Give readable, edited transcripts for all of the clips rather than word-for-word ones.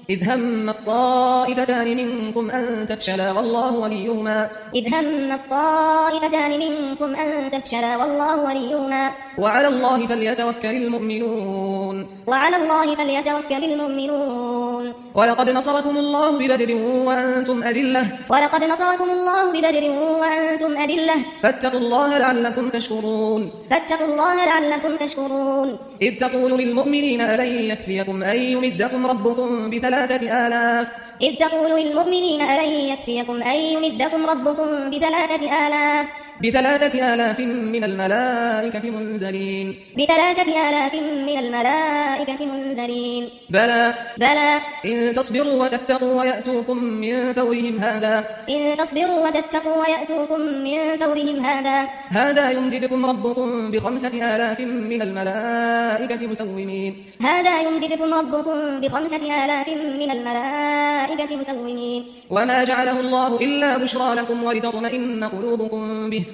إذ هم الطائفتان منكم أن تفشلا والله وليهما إذ هم الطائفتان منكم أن تفشلا والله وليهما وعلى الله فليتوكل المؤمنون وعلى الله فليتوكل المؤمنون ولقد نصركم الله ببدر وأنتم أذلة ولقد نصركم الله ببدر وأنتم أذلة فاتقوا الله لعلكم تشكرون فاتقوا الله لعلكم تشكرون إذ تقول للمؤمنين ألن يكفيكم أن يمدكم ربكم بثلاثة آلاف إذ تقول للمؤمنين ألن يكفيكم أن يمدكم ربكم بثلاثة آلاف من الملائكة منزلين بلى إن تصبروا وتتقوا ويأتوكم من فورهم هذا يمددكم ربكم بخمسة آلاف من الملائكة مسومين وما جعله الله إلا بشرى لكم ولتطمئن قلوبكم به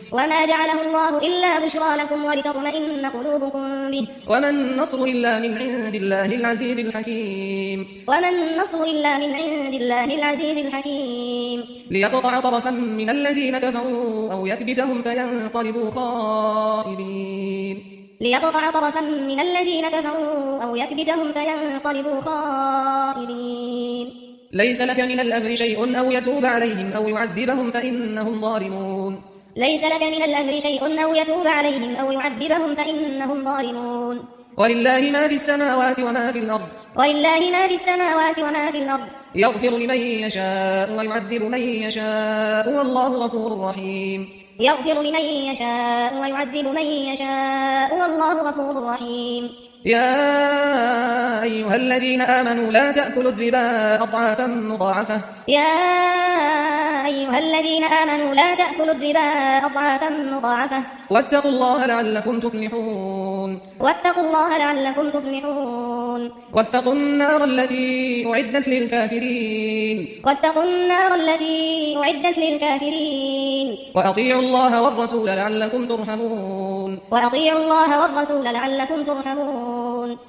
وما النصر إلا من عند الله العزيز الحكيم ليقطع طرفا من الذين كفروا أو يكبتهم فينقلبوا خائبين ليس لك من الأمر شيء أو يتوب عليهم أو يعذبهم فإنهم ظالمون ولله ما في السماوات وما في الأرض يغفر لمن يشاء ويعذب من يشاء والله غفور رحيم يا أيها الذين آمنوا لا تأكلوا الربا أضعافا مضاعفة واتقوا الله لعلكم تفلحون واتقوا النار التي أعدت للكافرين وأطيعوا الله والرسول لعلكم ترحمون